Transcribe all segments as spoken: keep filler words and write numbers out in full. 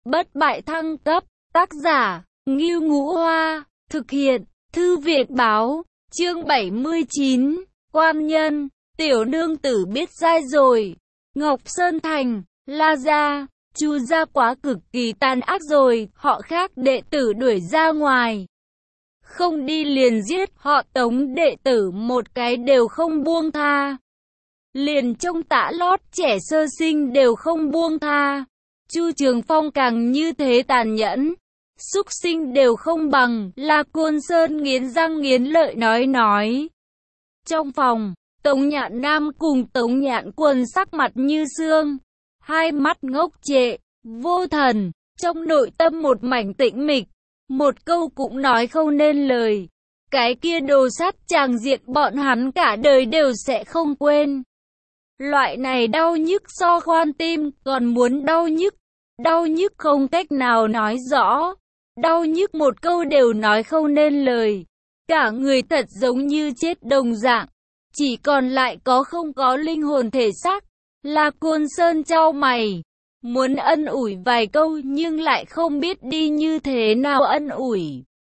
bất bại thăng cấp, tác giả, Ngưu Ngũ Hoa, thực hiện, Thư viện báo, chương bảy mươi chín, quan nhân, tiểu nương tử biết sai rồi, Ngọc Sơn Thành, La Gia, Chu gia quá cực kỳ tàn ác rồi, họ khác đệ tử đuổi ra ngoài. Không đi liền giết, họ Tống đệ tử một cái đều không buông tha. Liền trong tã lót trẻ sơ sinh đều không buông tha. Chu Trường Phong càng như thế tàn nhẫn, súc sinh đều không bằng. La Côn Sơn nghiến răng nghiến lợi nói nói. Trong phòng, Tống Nhạn Nam cùng Tống Nhạn Quân sắc mặt như xương, hai mắt ngốc trệ, vô thần, trong nội tâm một mảnh tĩnh mịch, một câu cũng nói không nên lời. Cái kia đồ sát tràng diện bọn hắn cả đời đều sẽ không quên. Loại này đau nhức so khoan tim còn muốn đau nhức, đau nhức không cách nào nói rõ, đau nhức một câu đều nói không nên lời. Cả người thật giống như chết đồng dạng, chỉ còn lại có không có linh hồn thể xác. La Côn Sơn chau mày, muốn ân ủi vài câu nhưng lại không biết đi như thế nào ân ủi.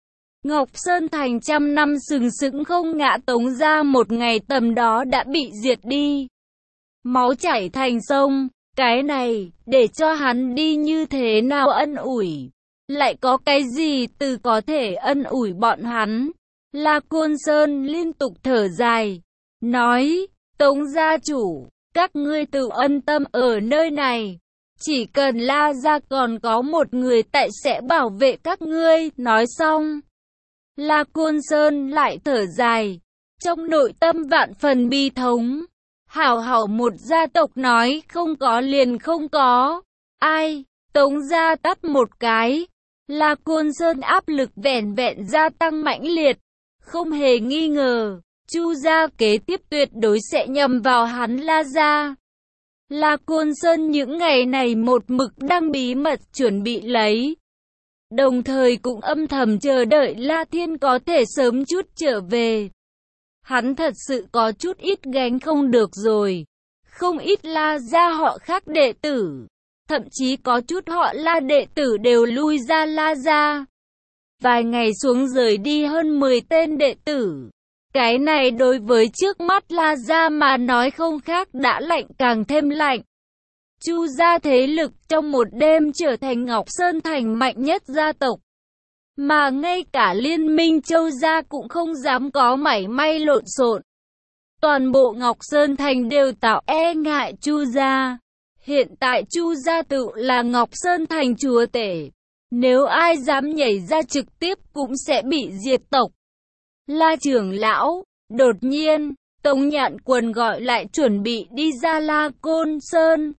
Ngọc Sơn Thành trăm năm sừng sững không ngã Tống gia một ngày tầm đó đã bị diệt đi. Máu chảy thành sông, cái này, để cho hắn đi như thế nào ân ủi. Lại có cái gì từ có thể ân ủi bọn hắn. La Côn Sơn liên tục thở dài, nói, Tống gia chủ, các ngươi tự ân tâm ở nơi này. Chỉ cần La gia còn có một người tại sẽ bảo vệ các ngươi. Nói xong, La Côn Sơn lại thở dài, trong nội tâm vạn phần bi thống. Hảo hảo một gia tộc nói không có liền không có. Ai? Tống gia tắt một cái. La Côn Sơn áp lực vẻn vẹn gia tăng mãnh liệt. Không hề nghi ngờ, Chu gia kế tiếp tuyệt đối sẽ nhầm vào hắn La gia. La Côn Sơn những ngày này một mực đang bí mật chuẩn bị lấy. Đồng thời cũng âm thầm chờ đợi La Thiên có thể sớm chút trở về. Hắn thật sự có chút ít gánh không được rồi. Không ít La gia họ khác đệ tử, thậm chí có chút họ La đệ tử đều lui ra La gia. Vài ngày xuống rời đi hơn mười tên đệ tử. Cái này đối với trước mắt La gia mà nói không khác đã lạnh càng thêm lạnh. Chu gia thế lực trong một đêm trở thành Ngọc Sơn Thành mạnh nhất gia tộc. Mà ngay cả Liên minh Châu gia cũng không dám có mảy may lộn xộn. Toàn bộ Ngọc Sơn Thành đều tạo e ngại Chu gia. Hiện tại Chu gia tự là Ngọc Sơn Thành chúa tể. Nếu ai dám nhảy ra trực tiếp cũng sẽ bị diệt tộc. La trưởng lão, đột nhiên, Tống Nhạn Quân gọi lại chuẩn bị đi ra La Côn Sơn.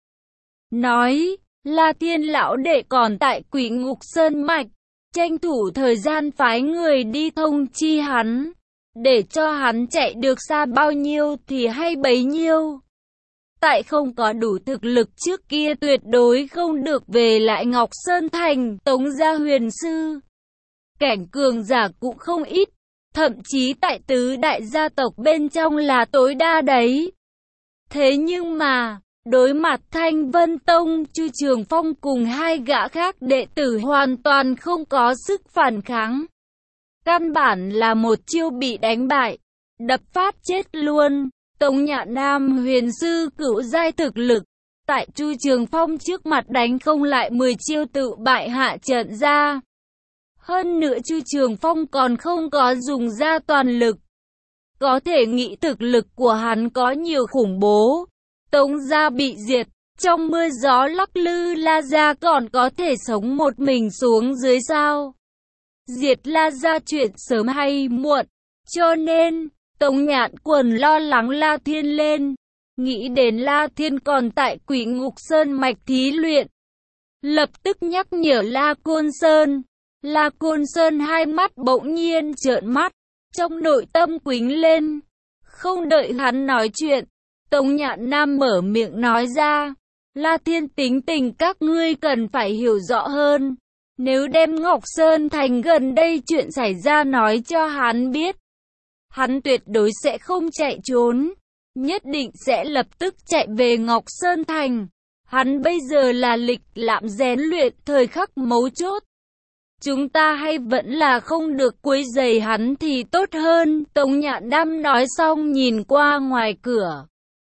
Nói, La Thiên lão đệ còn tại Quỷ Ngục Sơn Mạch. Tranh thủ thời gian phái người đi thông chi hắn, để cho hắn chạy được xa bao nhiêu thì hay bấy nhiêu. Tại không có đủ thực lực trước kia tuyệt đối không được về lại Ngọc Sơn Thành. Tống gia huyền sư, cảnh cường giả cũng không ít, thậm chí tại tứ đại gia tộc bên trong là tối đa đấy. Thế nhưng mà, đối mặt Thanh Vân Tông, Chu Trường Phong cùng hai gã khác đệ tử hoàn toàn không có sức phản kháng. Căn bản là một chiêu bị đánh bại, đập phát chết luôn. Tống Nhạn Nam huyền sư cửu giai thực lực, tại Chu Trường Phong trước mặt đánh không lại mười chiêu tự bại hạ trận ra. Hơn nữa Chu Trường Phong còn không có dùng ra toàn lực. Có thể nghĩ thực lực của hắn có nhiều khủng bố. Tống gia bị diệt, trong mưa gió lắc lư La gia còn có thể sống một mình xuống dưới sao? Diệt La gia chuyện sớm hay muộn, cho nên Tống Nhạn Quân lo lắng La Thiên lên, nghĩ đến La Thiên còn tại Quỷ Ngục Sơn Mạch thí luyện. Lập tức nhắc nhở La Côn Sơn. La Côn Sơn hai mắt bỗng nhiên trợn mắt, trong nội tâm quính lên. Không đợi hắn nói chuyện, Tống Nhạn Nam mở miệng nói ra, La Thiên tính tình các ngươi cần phải hiểu rõ hơn. Nếu đem Ngọc Sơn Thành gần đây chuyện xảy ra nói cho hắn biết, hắn tuyệt đối sẽ không chạy trốn, nhất định sẽ lập tức chạy về Ngọc Sơn Thành. Hắn bây giờ là lịch lãm rèn luyện thời khắc mấu chốt. Chúng ta hay vẫn là không được quấy rầy hắn thì tốt hơn. Tống Nhạn Đam nói xong nhìn qua ngoài cửa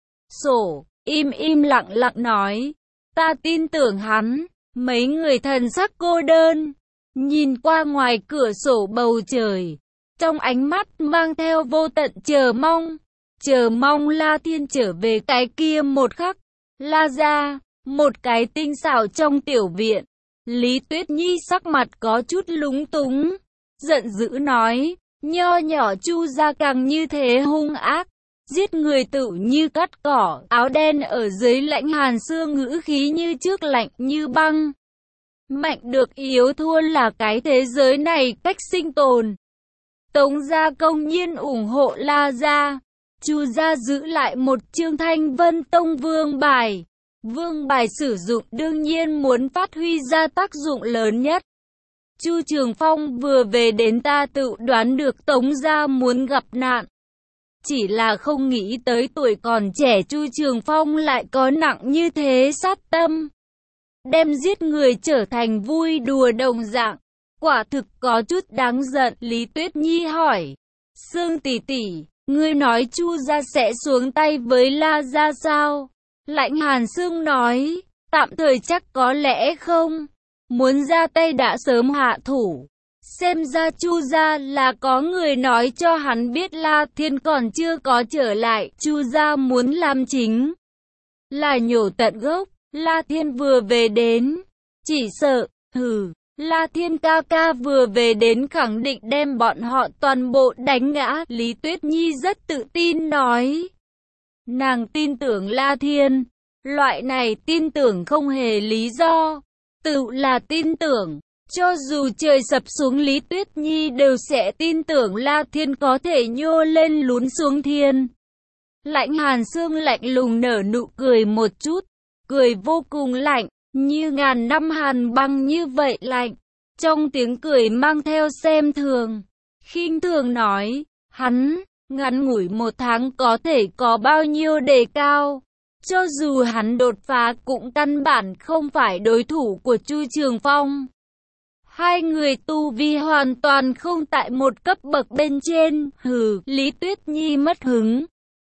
sổ, im im lặng lặng nói, ta tin tưởng hắn. Mấy người thần sắc cô đơn, nhìn qua ngoài cửa sổ bầu trời, trong ánh mắt mang theo vô tận chờ mong, chờ mong La Thiên trở về cái kia một khắc. La gia, một cái tinh xảo trong tiểu viện. Lý Tuyết Nhi sắc mặt có chút lúng túng, giận dữ nói, nho nhỏ Chu gia càng như thế hung ác, giết người tự như cắt cỏ. Áo đen ở dưới Lãnh Hàn Xương ngữ khí như trước lạnh như băng. Mạnh được yếu thua là cái thế giới này cách sinh tồn. Tống gia công nhiên ủng hộ La gia. Chu gia giữ lại một chương Thanh Vân Tông vương bài. Vương bài sử dụng đương nhiên muốn phát huy ra tác dụng lớn nhất. Chu Trường Phong vừa về đến ta tự đoán được Tống gia muốn gặp nạn. Chỉ là không nghĩ tới tuổi còn trẻ Chu Trường Phong lại có nặng như thế sát tâm. Đem giết người trở thành vui đùa đồng dạng. Quả thực có chút đáng giận. Lý Tuyết Nhi hỏi, Sương tỷ tỷ, ngươi nói Chu gia sẽ xuống tay với La gia sao? Lãnh Hàn Sương nói, tạm thời chắc có lẽ không. Muốn ra tay đã sớm hạ thủ. Xem ra Chu gia là có người nói cho hắn biết La Thiên còn chưa có trở lại. Chu gia muốn làm chính là nhổ tận gốc. La Thiên vừa về đến, chỉ sợ, hừ, La Thiên ca ca vừa về đến khẳng định đem bọn họ toàn bộ đánh ngã. Lý Tuyết Nhi rất tự tin nói. Nàng tin tưởng La Thiên, loại này tin tưởng không hề lý do, tự là tin tưởng. Cho dù trời sập xuống Lý Tuyết Nhi đều sẽ tin tưởng La Thiên có thể nhô lên lún xuống thiên. Lãnh Hàn Sương lạnh lùng nở nụ cười một chút, cười vô cùng lạnh, như ngàn năm hàn băng như vậy lạnh. Trong tiếng cười mang theo xem thường, khinh thường nói, hắn, ngắn ngủi một tháng có thể có bao nhiêu đề cao. Cho dù hắn đột phá cũng căn bản không phải đối thủ của Chu Trường Phong. Hai người tu vi hoàn toàn không tại một cấp bậc bên trên. Hừ, Lý Tuyết Nhi mất hứng.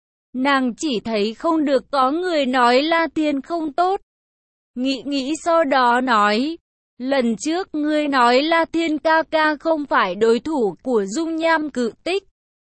Nàng chỉ thấy không được có người nói La Thiên không tốt. Nghĩ nghĩ sau đó nói, lần trước ngươi nói La Thiên ca ca không phải đối thủ của Dung Nham Cự Tích.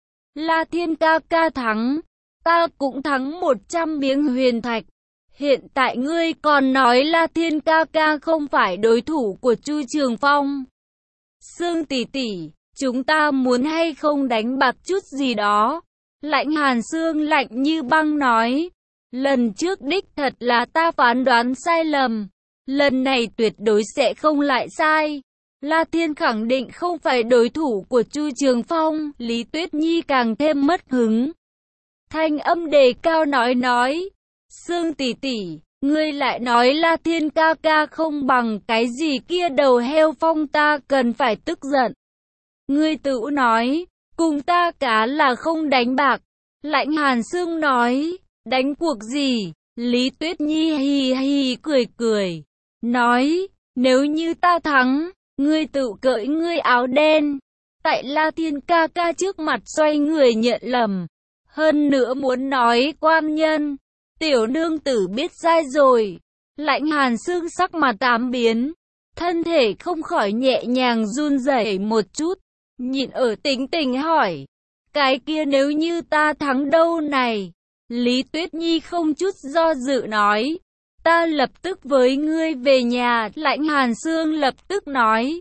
La Thiên ca ca thắng, ta cũng thắng một trăm miếng huyền thạch. Hiện tại ngươi còn nói La Thiên ca ca không phải đối thủ của Chu Trường Phong. Sương tỷ tỷ, chúng ta muốn hay không đánh bạc chút gì đó? Lãnh Hàn Sương lạnh như băng nói, lần trước đích thật là ta phán đoán sai lầm, lần này tuyệt đối sẽ không lại sai. La Thiên khẳng định không phải đối thủ của Chu Trường Phong. Lý Tuyết Nhi càng thêm mất hứng, thanh âm đề cao nói nói, Sương tỷ tỷ, ngươi lại nói La Thiên ca ca không bằng cái gì kia đầu heo phong, ta cần phải tức giận. Ngươi tự nói, cùng ta cá là không đánh bạc. Lãnh Hàn Sương nói, đánh cuộc gì? Lý Tuyết Nhi hì hì cười cười, nói, nếu như ta thắng, ngươi tự cởi ngươi áo đen, tại La Thiên ca ca trước mặt xoay người nhận lầm. Hơn nữa muốn nói quan nhân, tiểu nương tử biết sai rồi. Lãnh Hàn Sương sắc mặt tám biến, thân thể không khỏi nhẹ nhàng run rẩy một chút, nhịn ở tính tình hỏi, cái kia nếu như ta thắng đâu này? Lý Tuyết Nhi không chút do dự nói, ta lập tức với ngươi về nhà. Lãnh Hàn Sương lập tức nói,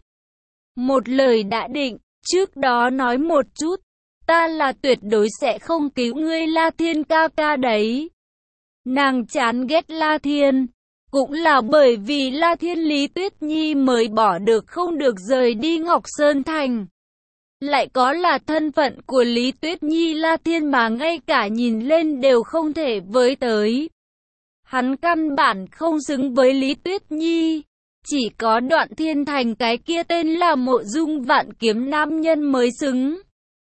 một lời đã định, trước đó nói một chút, ta là tuyệt đối sẽ không cứu ngươi La Thiên ca ca đấy. Nàng chán ghét La Thiên, cũng là bởi vì La Thiên Lý Tuyết Nhi mới bỏ được không được rời đi Ngọc Sơn Thành. Lại có là thân phận của Lý Tuyết Nhi La Thiên mà ngay cả nhìn lên đều không thể với tới. Hắn căn bản không xứng với Lý Tuyết Nhi. Chỉ có Đoạn Thiên Thành cái kia tên là Mộ Dung Vạn Kiếm nam nhân mới xứng.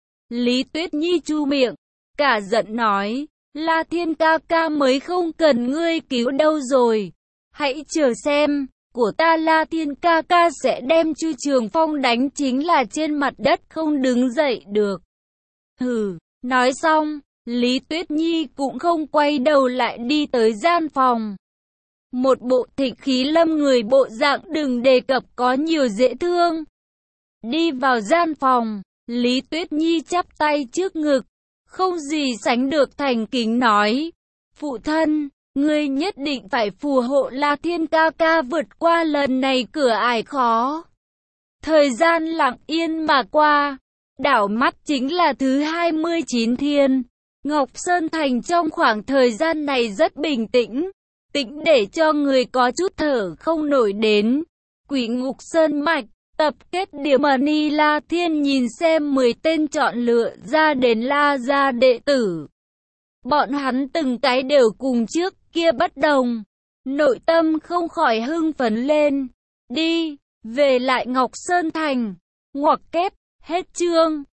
Lý Tuyết Nhi chu miệng, cả giận nói, La Thiên ca ca mới không cần ngươi cứu đâu rồi. Hãy chờ xem, của ta La Thiên ca ca sẽ đem Chu Trường Phong đánh chính là trên mặt đất không đứng dậy được. Hừ, nói xong, Lý Tuyết Nhi cũng không quay đầu lại đi tới gian phòng. Một bộ thịnh khí lâm người bộ dạng đừng đề cập có nhiều dễ thương. Đi vào gian phòng, Lý Tuyết Nhi chắp tay trước ngực, không gì sánh được thành kính nói. Phụ thân, ngươi nhất định phải phù hộ La Thiên ca ca vượt qua lần này cửa ải khó. Thời gian lặng yên mà qua, đảo mắt chính là thứ hai mươi chín thiên. Ngọc Sơn Thành trong khoảng thời gian này rất bình tĩnh, tĩnh để cho người có chút thở không nổi đến. Quỷ Ngục Sơn Mạch, tập kết điểm Mani La Thiên nhìn xem mười tên chọn lựa ra đến La gia đệ tử. Bọn hắn từng cái đều cùng trước kia bất đồng, nội tâm không khỏi hưng phấn lên. Đi, về lại Ngọc Sơn Thành. Ngoặc kép, hết chương.